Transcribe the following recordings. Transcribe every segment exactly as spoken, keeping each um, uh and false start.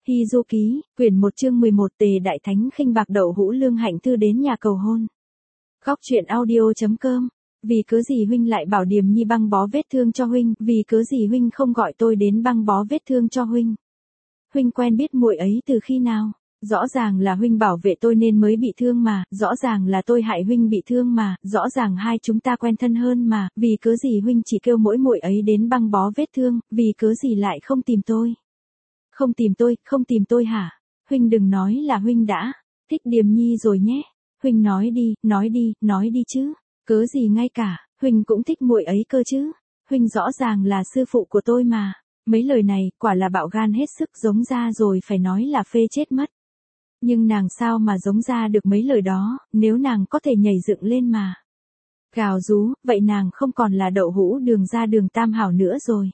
Hy Du Ký, quyển một chương mười một Tề Đại Thánh khinh bạc Đậu Hũ Lương Hạnh Thư đến nhà cầu hôn. Góc truyện audio.com. Vì cớ gì huynh lại bảo Điềm Nhi băng bó vết thương cho huynh, vì cớ gì huynh không gọi tôi đến băng bó vết thương cho huynh. Huynh quen biết muội ấy từ khi nào? Rõ ràng là huynh bảo vệ tôi nên mới bị thương mà, rõ ràng là tôi hại huynh bị thương mà, rõ ràng hai chúng ta quen thân hơn mà, vì cớ gì huynh chỉ kêu mỗi muội ấy đến băng bó vết thương, vì cớ gì lại không tìm tôi? Không tìm tôi, không tìm tôi hả? Huynh đừng nói là huynh đã thích Điềm Nhi rồi nhé. Huynh nói đi, nói đi, nói đi chứ. Cớ gì ngay cả, huynh cũng thích muội ấy cơ chứ. Huynh rõ ràng là sư phụ của tôi mà. Mấy lời này, quả là bạo gan hết sức, giống ra rồi phải nói là phê chết mất. Nhưng nàng sao mà giống ra được mấy lời đó, nếu nàng có thể nhảy dựng lên mà gào rú, vậy nàng không còn là Đậu Hũ Đường ra Đường Tam Hảo nữa rồi.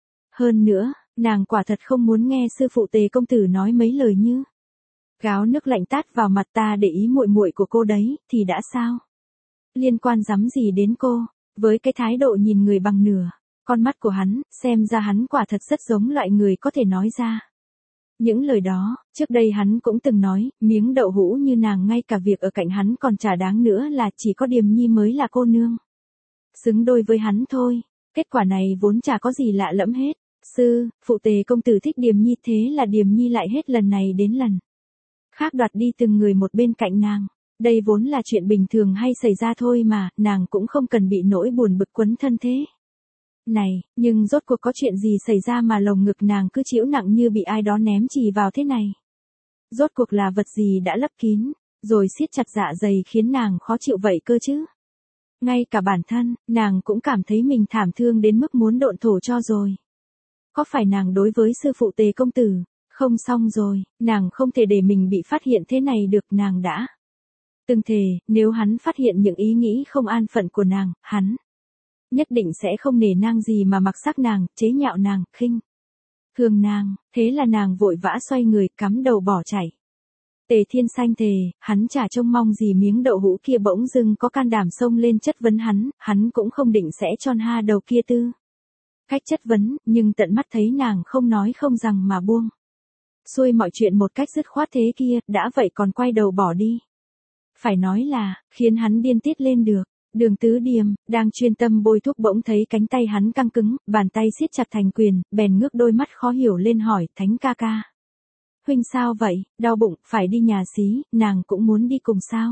Hơn nữa, nàng quả thật không muốn nghe sư phụ Tề công tử nói mấy lời như gáo nước lạnh tát vào mặt ta để ý muội muội của cô đấy, thì đã sao? Liên quan rắm gì đến cô? Với cái thái độ nhìn người bằng nửa con mắt của hắn, xem ra hắn quả thật rất giống loại người có thể nói ra những lời đó. Trước đây hắn cũng từng nói, miếng đậu hũ như nàng ngay cả việc ở cạnh hắn còn chả đáng nữa, là chỉ có Điềm Nhi mới là cô nương xứng đôi với hắn thôi. Kết quả này vốn chả có gì lạ lẫm hết. Sư, phụ Tề công tử thích Điềm Nhi, thế là Điềm Nhi lại hết lần này đến lần khác đoạt đi từng người một bên cạnh nàng. Đây vốn là chuyện bình thường hay xảy ra thôi mà, nàng cũng không cần bị nỗi buồn bực quấn thân thế này. Nhưng rốt cuộc có chuyện gì xảy ra mà lồng ngực nàng cứ chịu nặng như bị ai đó ném chì vào thế này? Rốt cuộc là vật gì đã lấp kín rồi siết chặt dạ dày khiến nàng khó chịu vậy cơ chứ? Ngay cả bản thân nàng cũng cảm thấy mình thảm thương đến mức muốn độn thổ cho rồi. Có phải nàng đối với sư phụ Tề công tử không xong rồi? Nàng không thể để mình bị phát hiện thế này được. Nàng đã từng thề, nếu hắn phát hiện những ý nghĩ không an phận của nàng, hắn nhất định sẽ không nể nang gì mà mặc sắc nàng, chế nhạo nàng, khinh thường nàng. Thế là nàng vội vã xoay người, cắm đầu bỏ chạy. Tề Thiên Sanh thề, hắn chả trông mong gì miếng đậu hũ kia bỗng dưng có can đảm xông lên chất vấn hắn, hắn cũng không định sẽ cho ha đầu kia tư cách chất vấn, nhưng tận mắt thấy nàng không nói không rằng mà buông xuôi mọi chuyện một cách dứt khoát thế kia, đã vậy còn quay đầu bỏ đi. Phải nói là khiến hắn điên tiết lên được. Đường Tứ Điềm đang chuyên tâm bôi thuốc bỗng thấy cánh tay hắn căng cứng, bàn tay siết chặt thành quyền, bèn ngước đôi mắt khó hiểu lên hỏi, Thánh ca ca, huynh sao vậy? Đau bụng, phải đi nhà xí, nàng cũng muốn đi cùng sao?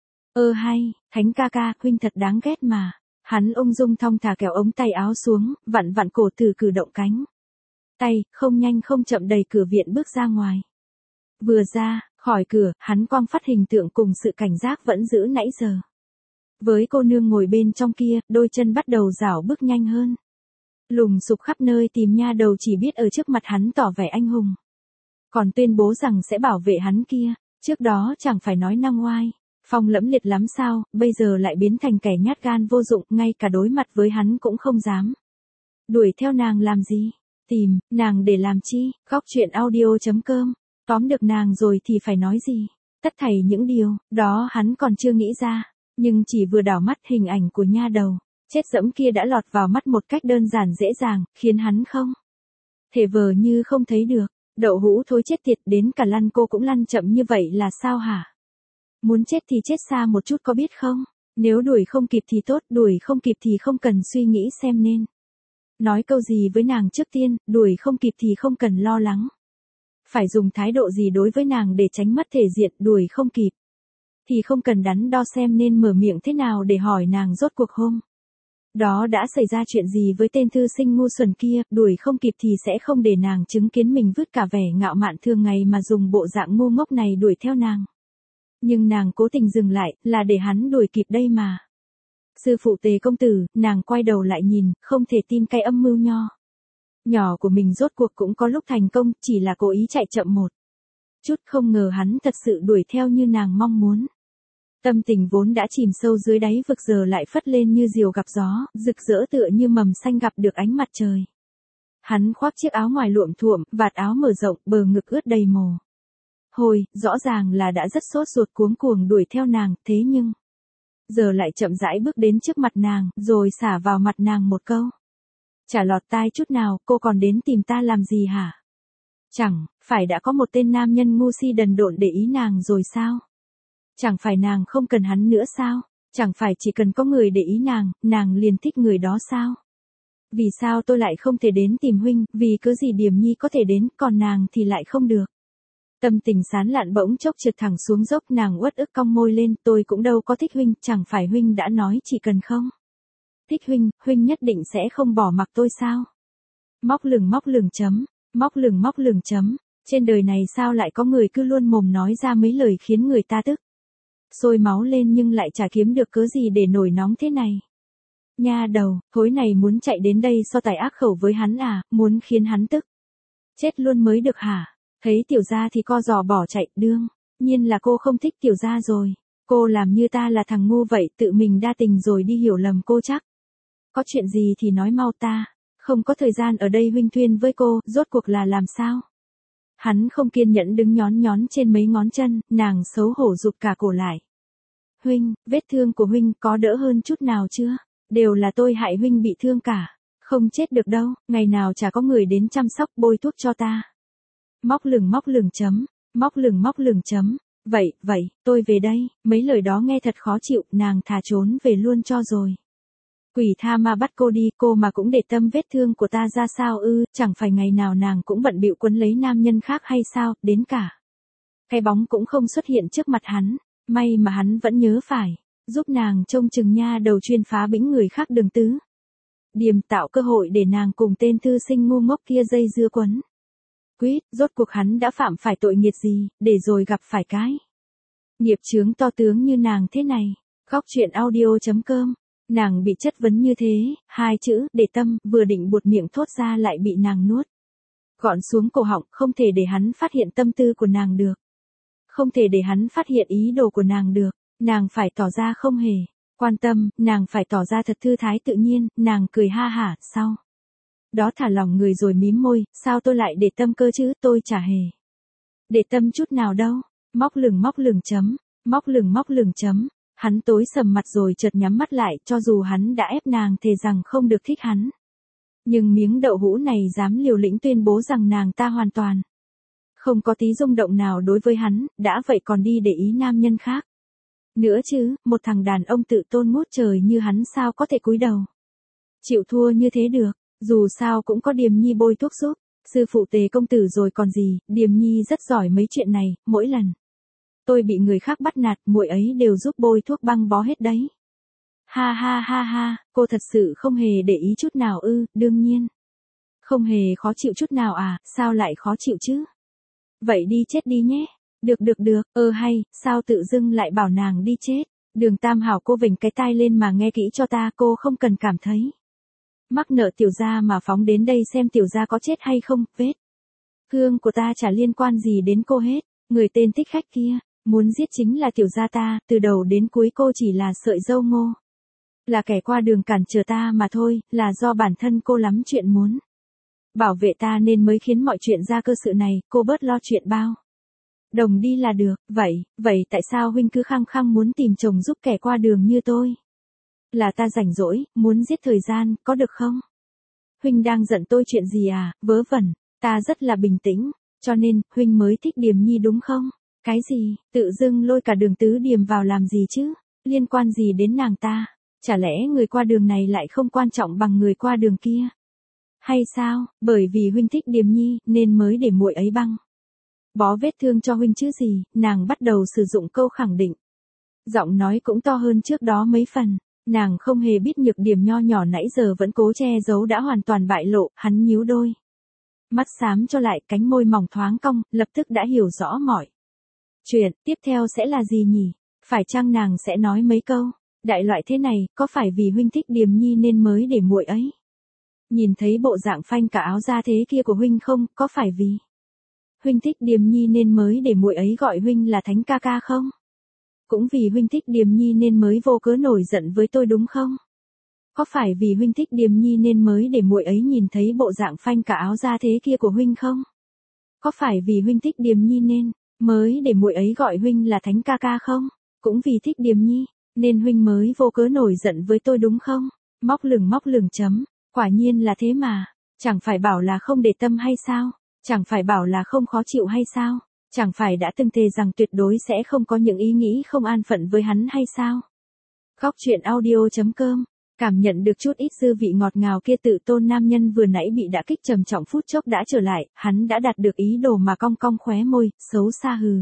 Ơ hay, Thánh ca ca, huynh thật đáng ghét mà. Hắn ung dung thong thả kéo ống tay áo xuống, vặn vặn cổ từ cử động cánh tay, không nhanh không chậm đẩy cửa viện bước ra ngoài. Vừa ra khỏi cửa, hắn quang phát hình tượng cùng sự cảnh giác vẫn giữ nãy giờ. Với cô nương ngồi bên trong kia, đôi chân bắt đầu rảo bước nhanh hơn. Lùng sục khắp nơi tìm nha đầu chỉ biết ở trước mặt hắn tỏ vẻ anh hùng. Còn tuyên bố rằng sẽ bảo vệ hắn kia, trước đó chẳng phải nói năng oai phong lẫm liệt lắm sao, bây giờ lại biến thành kẻ nhát gan vô dụng, ngay cả đối mặt với hắn cũng không dám. Đuổi theo nàng làm gì? Tìm nàng để làm chi? Góc truyện audio.com. Tóm được nàng rồi thì phải nói gì? Tất thảy những điều đó hắn còn chưa nghĩ ra. Nhưng chỉ vừa đảo mắt, hình ảnh của nha đầu chết dẫm kia đã lọt vào mắt một cách đơn giản dễ dàng, khiến hắn không thể vờ như không thấy được. Đậu hũ thối chết tiệt, đến cả lăn cô cũng lăn chậm như vậy là sao hả? Muốn chết thì chết xa một chút có biết không? Nếu đuổi không kịp thì tốt, đuổi không kịp thì không cần suy nghĩ xem nên nói câu gì với nàng trước tiên, đuổi không kịp thì không cần lo lắng phải dùng thái độ gì đối với nàng để tránh mất thể diện, đuổi không kịp thì không cần đắn đo xem nên mở miệng thế nào để hỏi nàng rốt cuộc hôm đó đã xảy ra chuyện gì với tên thư sinh ngu xuẩn kia, đuổi không kịp thì sẽ không để nàng chứng kiến mình vứt cả vẻ ngạo mạn thường ngày mà dùng bộ dạng ngu ngốc này đuổi theo nàng. Nhưng nàng cố tình dừng lại, là để hắn đuổi kịp đây mà. Sư phụ Tề công tử, nàng quay đầu lại nhìn, không thể tin cái âm mưu nho nhỏ của mình rốt cuộc cũng có lúc thành công, chỉ là cố ý chạy chậm một chút, không ngờ hắn thật sự đuổi theo như nàng mong muốn. Tâm tình vốn đã chìm sâu dưới đáy vực giờ lại phất lên như diều gặp gió, rực rỡ tựa như mầm xanh gặp được ánh mặt trời. Hắn khoác chiếc áo ngoài luộm thuộm, vạt áo mở rộng, bờ ngực ướt đầy mồ hôi, rõ ràng là đã rất sốt ruột cuống cuồng đuổi theo nàng, thế nhưng giờ lại chậm rãi bước đến trước mặt nàng, rồi xả vào mặt nàng một câu chả lọt tai chút nào, cô còn đến tìm ta làm gì hả? Chẳng phải đã có một tên nam nhân ngu si đần độn để ý nàng rồi sao? Chẳng phải nàng không cần hắn nữa sao? Chẳng phải chỉ cần có người để ý nàng, nàng liền thích người đó sao? Vì sao tôi lại không thể đến tìm huynh, vì cứ gì Điềm Nhi có thể đến, còn nàng thì lại không được. Tâm tình sán lạn bỗng chốc trượt thẳng xuống dốc, nàng uất ức cong môi lên, tôi cũng đâu có thích huynh, chẳng phải huynh đã nói chỉ cần không thích huynh, huynh nhất định sẽ không bỏ mặc tôi sao? Móc lửng móc lửng chấm, móc lửng móc lửng chấm, trên đời này sao lại có người cứ luôn mồm nói ra mấy lời khiến người ta tức sôi máu lên nhưng lại chả kiếm được cớ gì để nổi nóng thế này. Nha đầu, thối này muốn chạy đến đây so tài ác khẩu với hắn à, muốn khiến hắn tức chết luôn mới được hả? Thấy tiểu gia thì co giò bỏ chạy, đương nhiên là cô không thích tiểu gia rồi. Cô làm như ta là thằng ngu vậy, tự mình đa tình rồi đi hiểu lầm cô chắc. Có chuyện gì thì nói mau, ta không có thời gian ở đây huynh thuyên với cô, rốt cuộc là làm sao? Hắn không kiên nhẫn đứng nhón nhón trên mấy ngón chân, nàng xấu hổ rụt cả cổ lại. Huynh, vết thương của huynh có đỡ hơn chút nào chưa? Đều là tôi hại huynh bị thương cả. Không chết được đâu, ngày nào chả có người đến chăm sóc bôi thuốc cho ta. Móc lửng móc lửng chấm, móc lửng móc lửng chấm. Vậy, vậy, tôi về đây, mấy lời đó nghe thật khó chịu, nàng thà trốn về luôn cho rồi. Quỷ tha ma bắt cô đi, cô mà cũng để tâm vết thương của ta ra sao ư, chẳng phải ngày nào nàng cũng bận bịu quấn lấy nam nhân khác hay sao, đến cả cái bóng cũng không xuất hiện trước mặt hắn, may mà hắn vẫn nhớ phải giúp nàng trông chừng nha đầu chuyên phá bĩnh người khác đường tứ. Điềm tạo cơ hội để nàng cùng tên thư sinh ngu ngốc kia dây dưa quấn quýt, rốt cuộc hắn đã phạm phải tội nghiệt gì, để rồi gặp phải cái nghiệp chướng to tướng như nàng thế này. Góc truyện audio chấm com. Nàng bị chất vấn như thế, hai chữ, để tâm, vừa định buột miệng thốt ra lại bị nàng nuốt gọn xuống cổ họng, không thể để hắn phát hiện tâm tư của nàng được. Không thể để hắn phát hiện ý đồ của nàng được. Nàng phải tỏ ra không hề quan tâm, nàng phải tỏ ra thật thư thái tự nhiên, nàng cười ha hả, sau đó thả lỏng người rồi mím môi, sao tôi lại để tâm cơ chứ, tôi chả hề để tâm chút nào đâu. Móc lửng móc lửng chấm, móc lửng móc lửng chấm. Hắn tối sầm mặt rồi chợt nhắm mắt lại, cho dù hắn đã ép nàng thề rằng không được thích hắn. Nhưng miếng đậu hũ này dám liều lĩnh tuyên bố rằng nàng ta hoàn toàn không có tí rung động nào đối với hắn, đã vậy còn đi để ý nam nhân khác nữa chứ, một thằng đàn ông tự tôn ngút trời như hắn sao có thể cúi đầu chịu thua như thế được. Dù sao cũng có Điềm Nhi bôi thuốc giúp sư phụ Tề công tử rồi còn gì, Điềm Nhi rất giỏi mấy chuyện này, mỗi lần tôi bị người khác bắt nạt, muội ấy đều giúp bôi thuốc băng bó hết đấy. Ha ha ha ha, cô thật sự không hề để ý chút nào ư? Đương nhiên không hề khó chịu chút nào à, sao lại khó chịu chứ? Vậy đi chết đi nhé. Được được được, ơ hay, sao tự dưng lại bảo nàng đi chết? Đường Tam Hảo, cô vểnh cái tai lên mà nghe kỹ cho ta, cô không cần cảm thấy mắc nợ tiểu gia mà phóng đến đây xem tiểu gia có chết hay không, vết thương của ta chả liên quan gì đến cô hết. Người tên thích khách kia muốn giết chính là tiểu gia ta, từ đầu đến cuối cô chỉ là sợi dâu ngô, là kẻ qua đường cản trở ta mà thôi, là do bản thân cô lắm chuyện muốn bảo vệ ta nên mới khiến mọi chuyện ra cơ sự này, cô bớt lo chuyện bao đồng đi là được. Vậy, vậy tại sao huynh cứ khăng khăng muốn tìm chồng giúp kẻ qua đường như tôi? Là ta rảnh rỗi, muốn giết thời gian, có được không? Huynh đang giận tôi chuyện gì à? Vớ vẩn, ta rất là bình tĩnh, cho nên, huynh mới thích Điềm Nhi đúng không? Cái gì, tự dưng lôi cả Đường Tứ Điềm vào làm gì chứ? Liên quan gì đến nàng ta? Chả lẽ người qua đường này lại không quan trọng bằng người qua đường kia? Hay sao, bởi vì huynh thích Điềm Nhi, nên mới để muội ấy băng bó vết thương cho huynh chứ gì? Nàng bắt đầu sử dụng câu khẳng định. Giọng nói cũng to hơn trước đó mấy phần. Nàng không hề biết nhược điểm nho nhỏ nãy giờ vẫn cố che giấu đã hoàn toàn bại lộ, hắn nhíu đôi mắt xám cho lại, cánh môi mỏng thoáng cong, lập tức đã hiểu rõ mọi chuyện. Tiếp theo sẽ là gì nhỉ? Phải chăng nàng sẽ nói mấy câu đại loại thế này, có phải vì huynh thích Điềm Nhi nên mới để muội ấy nhìn thấy bộ dạng phanh cả áo da thế kia của huynh không? Có phải vì huynh thích Điềm Nhi nên mới để muội ấy gọi huynh là Thánh ca ca không? Cũng vì huynh thích Điềm Nhi nên mới vô cớ nổi giận với tôi đúng không? Có phải vì huynh thích Điềm Nhi nên mới để muội ấy nhìn thấy bộ dạng phanh cả áo da thế kia của huynh không? Có phải vì huynh thích Điềm Nhi nên mới để muội ấy gọi huynh là Thánh ca ca không? Cũng vì thích Điềm Nhi nên huynh mới vô cớ nổi giận với tôi đúng không? Móc lửng móc lửng chấm, quả nhiên là thế mà, chẳng phải bảo là không để tâm hay sao? Chẳng phải bảo là không khó chịu hay sao? Chẳng phải đã từng thề rằng tuyệt đối sẽ không có những ý nghĩ không an phận với hắn hay sao? Góc truyện audio.com. Cảm nhận được chút ít dư vị ngọt ngào kia, tự tôn nam nhân vừa nãy bị đả kích trầm trọng phút chốc đã trở lại, hắn đã đạt được ý đồ mà cong cong khóe môi, xấu xa hừ.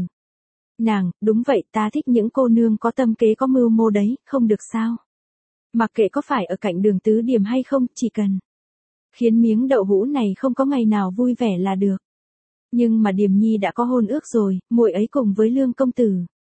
Nàng, đúng vậy, ta thích những cô nương có tâm kế có mưu mô đấy, không được sao? Mặc kệ có phải ở cạnh đường tứ điểm hay không, chỉ cần khiến miếng đậu hũ này không có ngày nào vui vẻ là được. Nhưng mà Điềm Nhi đã có hôn ước rồi, muội ấy cùng với Lương công tử.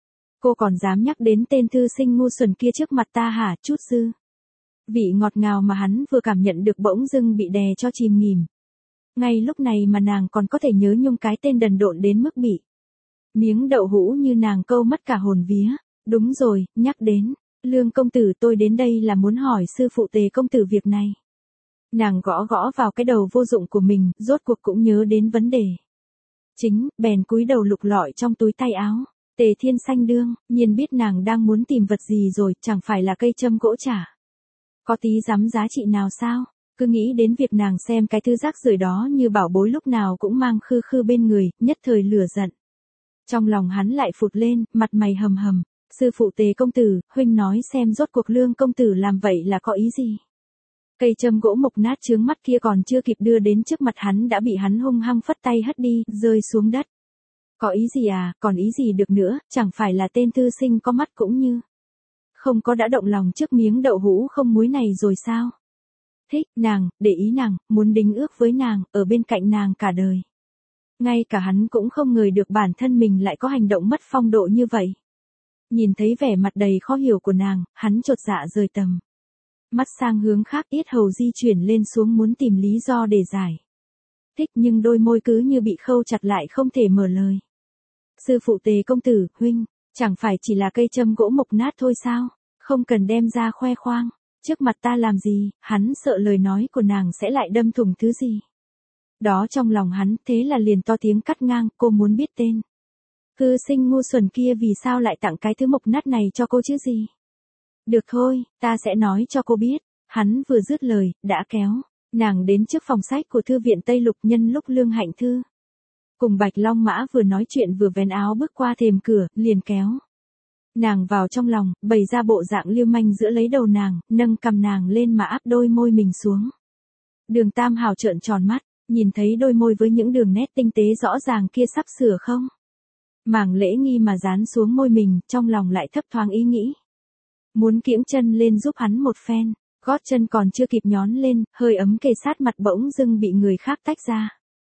Cô còn dám nhắc đến tên thư sinh ngu xuẩn kia trước mặt ta hả? Chút dư vị ngọt ngào mà hắn vừa cảm nhận được bỗng dưng bị đè cho chìm nghỉm. Ngay lúc này mà nàng còn có thể nhớ nhung cái tên đần độn đến mức bị miếng đậu hũ như nàng câu mất cả hồn vía. Đúng rồi, nhắc đến Lương công tử, tôi đến đây là muốn hỏi sư phụ Tề công tử việc này. Nàng gõ gõ vào cái đầu vô dụng của mình, rốt cuộc cũng nhớ đến vấn đề chính, bèn cúi đầu lục lọi trong túi tay áo. Tề Thiên Xanh đương nhiên biết nàng đang muốn tìm vật gì rồi, chẳng phải là cây châm gỗ chả có tí dám giá trị nào sao? Cứ nghĩ đến việc nàng xem cái thứ rác rưởi đó như bảo bối lúc nào cũng mang khư khư bên người, nhất thời lửa giận. Trong lòng hắn lại phụt lên, mặt mày hầm hầm. Sư phụ Tề công tử, huynh nói xem rốt cuộc Lương công tử làm vậy là có ý gì? Cây châm gỗ mục nát chướng mắt kia còn chưa kịp đưa đến trước mặt hắn đã bị hắn hung hăng phất tay hất đi, rơi xuống đất. Có ý gì à, còn ý gì được nữa, chẳng phải là tên thư sinh có mắt cũng như không có đã động lòng trước miếng đậu hũ không muối này rồi sao? Thích nàng, để ý nàng, muốn đính ước với nàng, ở bên cạnh nàng cả đời. Ngay cả hắn cũng không ngờ được bản thân mình lại có hành động mất phong độ như vậy. Nhìn thấy vẻ mặt đầy khó hiểu của nàng, hắn chột dạ rời tầm mắt sang hướng khác, yết hầu di chuyển lên xuống muốn tìm lý do để giải thích, nhưng đôi môi cứ như bị khâu chặt lại không thể mở lời. Sư phụ Tề công tử, huynh, chẳng phải chỉ là cây châm gỗ mục nát thôi sao? Không cần đem ra khoe khoang trước mặt ta làm gì? Hắn sợ lời nói của nàng sẽ lại đâm thủng thứ gì đó trong lòng hắn, thế là liền to tiếng cắt ngang. Cô muốn biết tên thư sinh ngu xuẩn kia vì sao lại tặng cái thứ mục nát này cho cô chứ gì? Được thôi, ta sẽ nói cho cô biết. Hắn vừa dứt lời, đã kéo nàng đến trước phòng sách của thư viện Tây Lục. Nhân lúc Lương Hạnh Thư cùng Bạch Long Mã vừa nói chuyện vừa vén áo bước qua thềm cửa, liền kéo nàng vào trong lòng, bày ra bộ dạng lưu manh giữa lấy đầu nàng, nâng cằm nàng lên mà áp đôi môi mình xuống. Đường Tam Hào trợn tròn mắt, nhìn thấy đôi môi với những đường nét tinh tế rõ ràng kia sắp sửa không màng lễ nghi mà dán xuống môi mình, trong lòng lại thấp thoáng ý nghĩ muốn kiễng chân lên giúp hắn một phen. Gót chân còn chưa kịp nhón lên, hơi ấm kề sát mặt bỗng dưng bị người khác tách ra.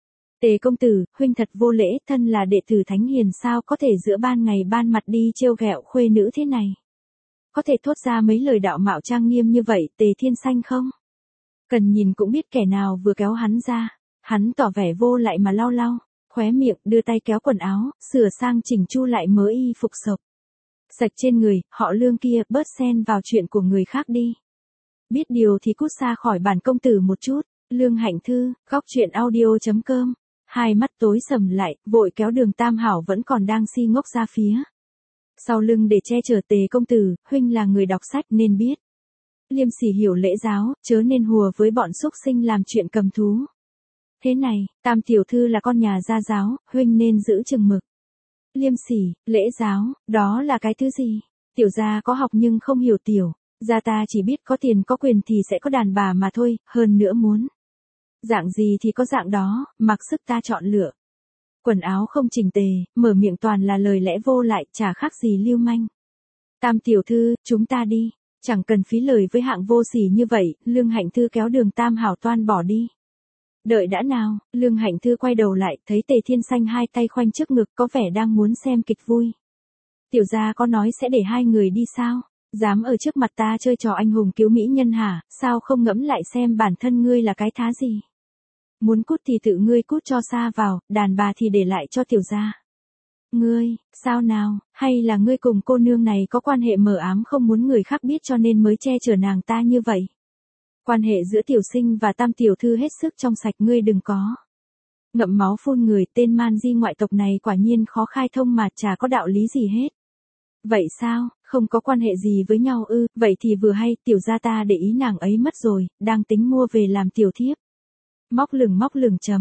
Tề công tử, huynh thật vô lễ, thân là đệ tử thánh hiền sao có thể giữa ban ngày ban mặt đi trêu ghẹo khuê nữ thế này? Có thể thốt ra mấy lời đạo mạo trang nghiêm như vậy, Tề Thiên Xanh không? Cần nhìn cũng biết kẻ nào vừa kéo hắn ra. Hắn tỏ vẻ vô lại mà lau lau khóe miệng, đưa tay kéo quần áo, sửa sang chỉnh chu lại mớ y phục sộc sạch trên người. Họ Lương kia, bớt xen vào chuyện của người khác đi. Biết điều thì cút xa khỏi bản công tử một chút. Lương Hạnh Thư, góc truyện audio.com. Hai mắt tối sầm lại, vội kéo Đường Tam Hảo vẫn còn đang si ngốc ra phía sau lưng để che chở. Tề công tử, huynh là người đọc sách nên biết liêm sỉ hiểu lễ giáo, chớ nên hùa với bọn xúc sinh làm chuyện cầm thú. Thế này, Tam tiểu thư là con nhà gia giáo, huynh nên giữ chừng mực. Liêm sỉ, lễ giáo, đó là cái thứ gì? Tiểu gia có học nhưng không hiểu tiểu gia, ta chỉ biết có tiền có quyền thì sẽ có đàn bà mà thôi, hơn nữa muốn dạng gì thì có dạng đó, mặc sức ta chọn lựa. Quần áo không chỉnh tề, mở miệng toàn là lời lẽ vô lại, chả khác gì lưu manh. Tam tiểu thư, chúng ta đi, chẳng cần phí lời với hạng vô sỉ như vậy. Lương Hạnh Thư kéo Đường Tam Hảo toan bỏ đi. Đợi đã nào, Lương Hạnh Thư quay đầu lại, thấy Tề Thiên Xanh hai tay khoanh trước ngực, có vẻ đang muốn xem kịch vui. Tiểu gia có nói sẽ để hai người đi sao? Dám ở trước mặt ta chơi trò anh hùng cứu mỹ nhân hả? Sao không ngẫm lại xem bản thân ngươi là cái thá gì? Muốn cút thì tự ngươi cút cho xa vào, đàn bà thì để lại cho tiểu gia. Ngươi, sao nào, hay là ngươi cùng cô nương này có quan hệ mờ ám không muốn người khác biết cho nên mới che chở nàng ta như vậy? Quan hệ giữa tiểu sinh và Tam tiểu thư hết sức trong sạch, ngươi đừng có ngậm máu phun người. Tên man di ngoại tộc này quả nhiên khó khai thông mà chả có đạo lý gì hết. Vậy sao, không có quan hệ gì với nhau ư? Vậy thì vừa hay, tiểu gia ta để ý nàng ấy mất rồi, đang tính mua về làm tiểu thiếp. Móc lửng móc lửng chấm,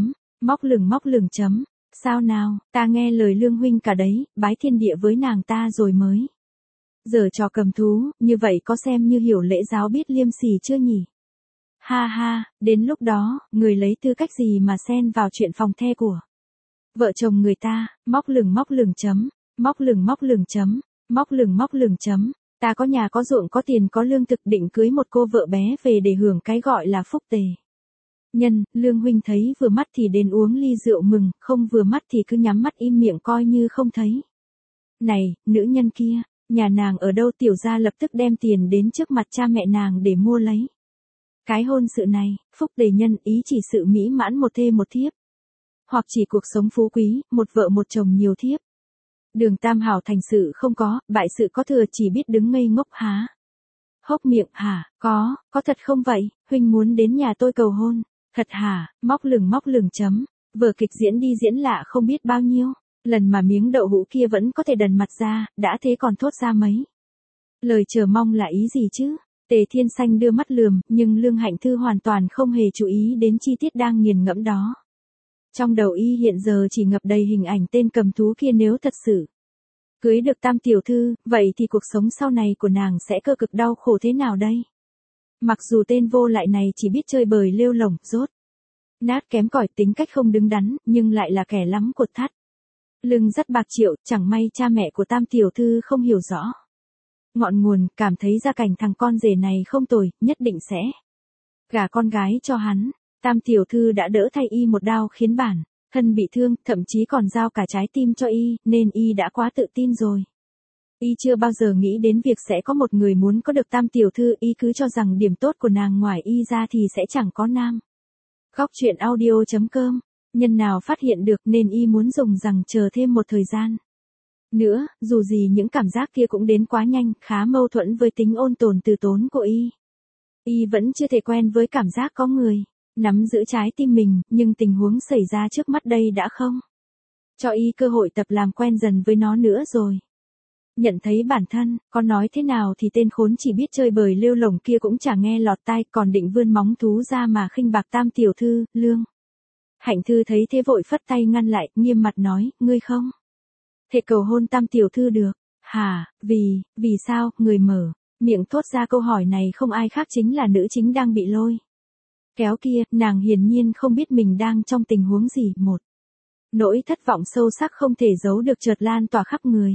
Móc lửng móc lửng chấm. Sao nào, ta nghe lời Lương huynh cả đấy, bái thiên địa với nàng ta rồi mới. Giờ trò cầm thú, như vậy có xem như hiểu lễ giáo biết liêm sỉ chưa nhỉ? Ha ha, đến lúc đó, người lấy tư cách gì mà xen vào chuyện phòng the của vợ chồng người ta, móc lửng móc lửng chấm, móc lửng móc lửng chấm, móc lửng móc lửng chấm. Ta có nhà có ruộng có tiền có lương thực định cưới một cô vợ bé về để hưởng cái gọi là phúc tề. Nhân, Lương huynh thấy vừa mắt thì đến uống ly rượu mừng, không vừa mắt thì cứ nhắm mắt im miệng coi như không thấy. Này, nữ nhân kia, nhà nàng ở đâu? Tiểu gia lập tức đem tiền đến trước mặt cha mẹ nàng để mua lấy. Cái hôn sự này, phúc tề nhân ý chỉ sự mỹ mãn một thê một thiếp. Hoặc chỉ cuộc sống phú quý, một vợ một chồng nhiều thiếp. Đường tam hảo thành sự không có, bại sự có thừa, chỉ biết đứng ngây ngốc há hốc miệng. Hả, có, có thật không vậy, huynh muốn đến nhà tôi cầu hôn. Thật hả, móc lửng móc lửng chấm. Vở kịch diễn đi diễn lạ không biết bao nhiêu lần mà miếng đậu hũ kia vẫn có thể đần mặt ra, đã thế còn thốt ra mấy lời chờ mong là ý gì chứ? Tề Thiên Xanh đưa mắt lườm, nhưng Lương Hạnh Thư hoàn toàn không hề chú ý đến chi tiết đang nghiền ngẫm đó. Trong đầu y hiện giờ chỉ ngập đầy hình ảnh tên cầm thú kia, nếu thật sự cưới được Tam tiểu thư, vậy thì cuộc sống sau này của nàng sẽ cơ cực đau khổ thế nào đây? Mặc dù tên vô lại này chỉ biết chơi bời lêu lổng, dốt nát kém cỏi, tính cách không đứng đắn, nhưng lại là kẻ lắm cột thắt. Lưng dắt bạc triệu, chẳng may cha mẹ của Tam tiểu thư không hiểu rõ ngọn nguồn, cảm thấy gia cảnh thằng con rể này không tồi, nhất định sẽ gả con gái cho hắn. Tam tiểu thư đã đỡ thay y một đao khiến bản thân bị thương, thậm chí còn giao cả trái tim cho y, nên y đã quá tự tin rồi. Y chưa bao giờ nghĩ đến việc sẽ có một người muốn có được Tam tiểu thư, y cứ cho rằng điểm tốt của nàng ngoài y ra thì sẽ chẳng có nam. Góc truyện audio chấm com, nhân nào phát hiện được nên y muốn dùng rằng chờ thêm một thời gian nữa, dù gì những cảm giác kia cũng đến quá nhanh, khá mâu thuẫn với tính ôn tồn từ tốn của y. Y vẫn chưa thể quen với cảm giác có người nắm giữ trái tim mình, nhưng tình huống xảy ra trước mắt đây đã không cho y cơ hội tập làm quen dần với nó nữa rồi. Nhận thấy bản thân, có nói thế nào thì tên khốn chỉ biết chơi bời lêu lổng kia cũng chả nghe lọt tai, còn định vươn móng thú ra mà khinh bạc Tam tiểu thư. Lương Hạnh Thư thấy thế vội phất tay ngăn lại, nghiêm mặt nói, ngươi không thể cầu hôn Tam tiểu thư được. Hả, vì, vì sao? Người mở miệng thốt ra câu hỏi này không ai khác chính là nữ chính đang bị lôi kéo kia. Nàng hiển nhiên không biết mình đang trong tình huống gì. Một nỗi thất vọng sâu sắc không thể giấu được chợt lan tỏa khắp người.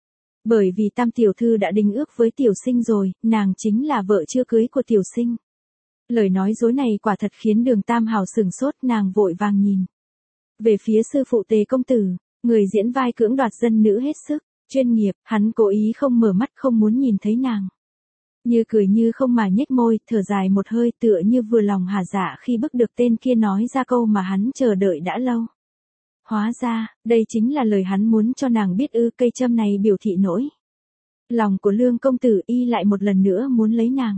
Bởi vì Tam tiểu thư đã đính ước với Tiểu Sinh rồi, nàng chính là vợ chưa cưới của Tiểu Sinh. Lời nói dối này quả thật khiến Đường Tam Hảo sửng sốt, nàng vội vàng nhìn về phía sư phụ Tề công tử, người diễn vai cưỡng đoạt dân nữ hết sức chuyên nghiệp. Hắn cố ý không mở mắt, không muốn nhìn thấy nàng. Như cười như không mà nhếch môi, thở dài một hơi, tựa như vừa lòng hả dạ khi bức được tên kia nói ra câu mà hắn chờ đợi đã lâu. Hóa ra, đây chính là lời hắn muốn cho nàng biết ư. Cây châm này biểu thị nỗi lòng của Lương công tử, y lại một lần nữa muốn lấy nàng.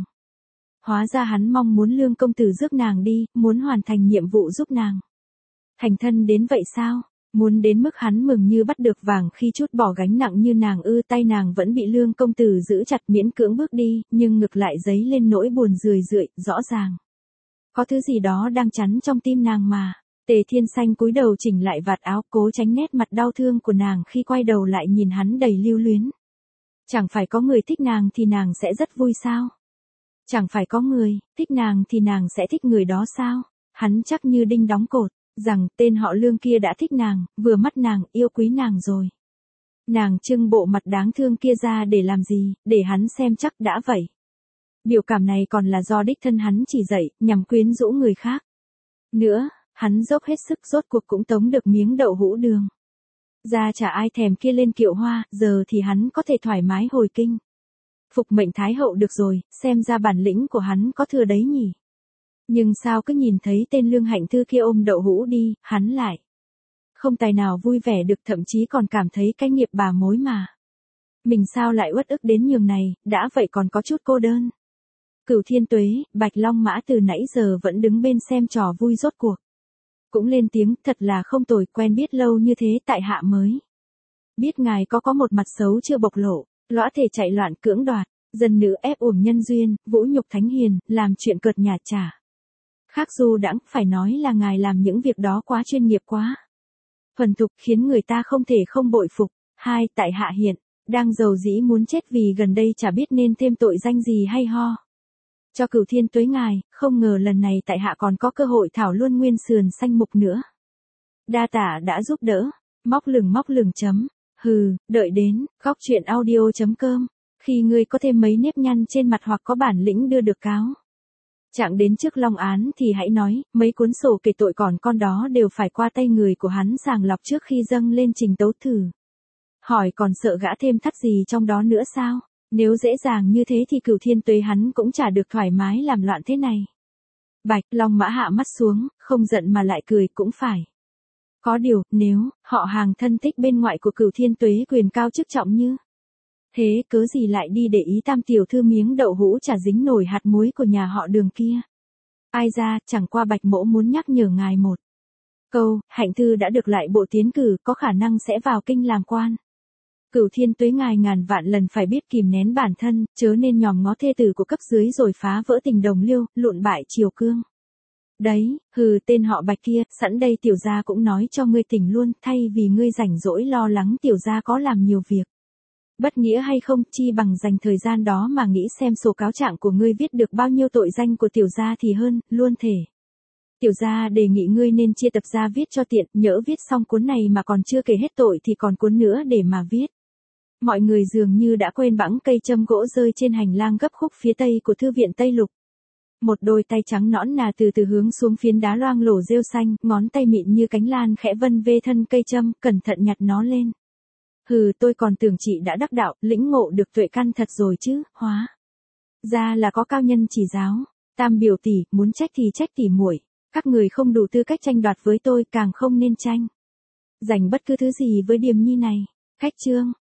Hóa ra hắn mong muốn Lương công tử rước nàng đi, muốn hoàn thành nhiệm vụ giúp nàng thành thân đến vậy sao? Muốn đến mức hắn mừng như bắt được vàng khi trút bỏ gánh nặng như nàng ư. Tay nàng vẫn bị Lương công tử giữ chặt, miễn cưỡng bước đi, nhưng ngực lại dấy lên nỗi buồn rười rượi. Rõ ràng có thứ gì đó đang chắn trong tim nàng mà. Tề Thiên Xanh cúi đầu chỉnh lại vạt áo, cố tránh nét mặt đau thương của nàng khi quay đầu lại nhìn hắn đầy lưu luyến. Chẳng phải có người thích nàng thì nàng sẽ rất vui sao? Chẳng phải có người thích nàng thì nàng sẽ thích người đó sao? Hắn chắc như đinh đóng cột rằng tên họ Lương kia đã thích nàng, vừa mắt nàng, yêu quý nàng rồi. Nàng trưng bộ mặt đáng thương kia ra để làm gì? Để hắn xem chắc đã vậy. Biểu cảm này còn là do đích thân hắn chỉ dạy, nhằm quyến rũ người khác. Nữa, hắn dốc hết sức rốt cuộc cũng tống được miếng đậu hũ đường ra chả ai thèm kia lên kiệu hoa, giờ thì hắn có thể thoải mái hồi kinh phục mệnh Thái hậu được rồi. Xem ra bản lĩnh của hắn có thừa đấy nhỉ. Nhưng sao cứ nhìn thấy tên Lương Hạnh Thư kia ôm đậu hũ đi, hắn lại không tài nào vui vẻ được, thậm chí còn cảm thấy cái nghiệp bà mối mà mình sao lại uất ức đến nhường này, đã vậy còn có chút cô đơn. Cửu Thiên Tuế, Bạch Long Mã từ nãy giờ vẫn đứng bên xem trò vui rốt cuộc cũng lên tiếng, thật là không tồi, quen biết lâu như thế tại hạ mới biết ngài có có một mặt xấu chưa bộc lộ, lõa thể chạy loạn cưỡng đoạt dân nữ, ép uổng nhân duyên, vũ nhục thánh hiền, làm chuyện cợt nhả chả Khác du đãng, phải nói là ngài làm những việc đó quá chuyên nghiệp quá. Thuần thục khiến người ta không thể không bội phục. Hai, tại hạ hiện, đang giàu dĩ muốn chết vì gần đây chả biết nên thêm tội danh gì hay ho. Cho Cửu Thiên Tuế ngài, không ngờ lần này tại hạ còn có cơ hội thảo luân nguyên sườn xanh mục nữa. Đa tả đã giúp đỡ. Móc lửng móc lửng chấm. Hừ, đợi đến, góc truyện audio chấm com. Khi ngươi có thêm mấy nếp nhăn trên mặt hoặc có bản lĩnh đưa được cáo trạng đến trước long án thì hãy nói, mấy cuốn sổ kể tội còn con đó đều phải qua tay người của hắn sàng lọc trước khi dâng lên trình tấu thử. Hỏi còn sợ gã thêm thắt gì trong đó nữa sao? Nếu dễ dàng như thế thì Cửu Thiên Tuế hắn cũng chả được thoải mái làm loạn thế này. Bạch Long Mã hạ mắt xuống, không giận mà lại cười cũng phải. Có điều, nếu, họ hàng thân thích bên ngoại của Cửu Thiên Tuế quyền cao chức trọng như thế cớ gì lại đi để ý tam tiểu thư miếng đậu hũ chả dính nổi hạt muối của nhà họ Đường kia. Ai ra, chẳng qua Bạch mỗ muốn nhắc nhở ngài một câu, Hạnh Thư đã được lại bộ tiến cử, có khả năng sẽ vào kinh làm quan. Cửu Thiên Tuế ngài ngàn vạn lần phải biết kìm nén bản thân, chớ nên nhòm ngó thê tử của cấp dưới rồi phá vỡ tình đồng liêu, lụn bại triều cương. Đấy, hừ, tên họ Bạch kia, sẵn đây tiểu gia cũng nói cho ngươi tỉnh luôn, thay vì ngươi rảnh rỗi lo lắng tiểu gia có làm nhiều việc bất nghĩa hay không, chi bằng dành thời gian đó mà nghĩ xem sổ cáo trạng của ngươi viết được bao nhiêu tội danh của tiểu gia thì hơn, luôn thể. Tiểu gia đề nghị ngươi nên chia tập ra viết cho tiện, nhỡ viết xong cuốn này mà còn chưa kể hết tội thì còn cuốn nữa để mà viết. Mọi người dường như đã quên bẵng cây châm gỗ rơi trên hành lang gấp khúc phía tây của thư viện Tây Lục. Một đôi tay trắng nõn nà từ từ hướng xuống phiến đá loang lổ rêu xanh, ngón tay mịn như cánh lan khẽ vân vê thân cây châm, cẩn thận nhặt nó lên. Hừ, tôi còn tưởng chị đã đắc đạo, lĩnh ngộ được tuệ căn thật rồi chứ, hóa ra là có cao nhân chỉ giáo. Tam biểu tỷ, muốn trách thì trách tỉ muội, các người không đủ tư cách tranh đoạt với tôi, càng không nên tranh giành bất cứ thứ gì với Điềm Nhi này. Khách chương.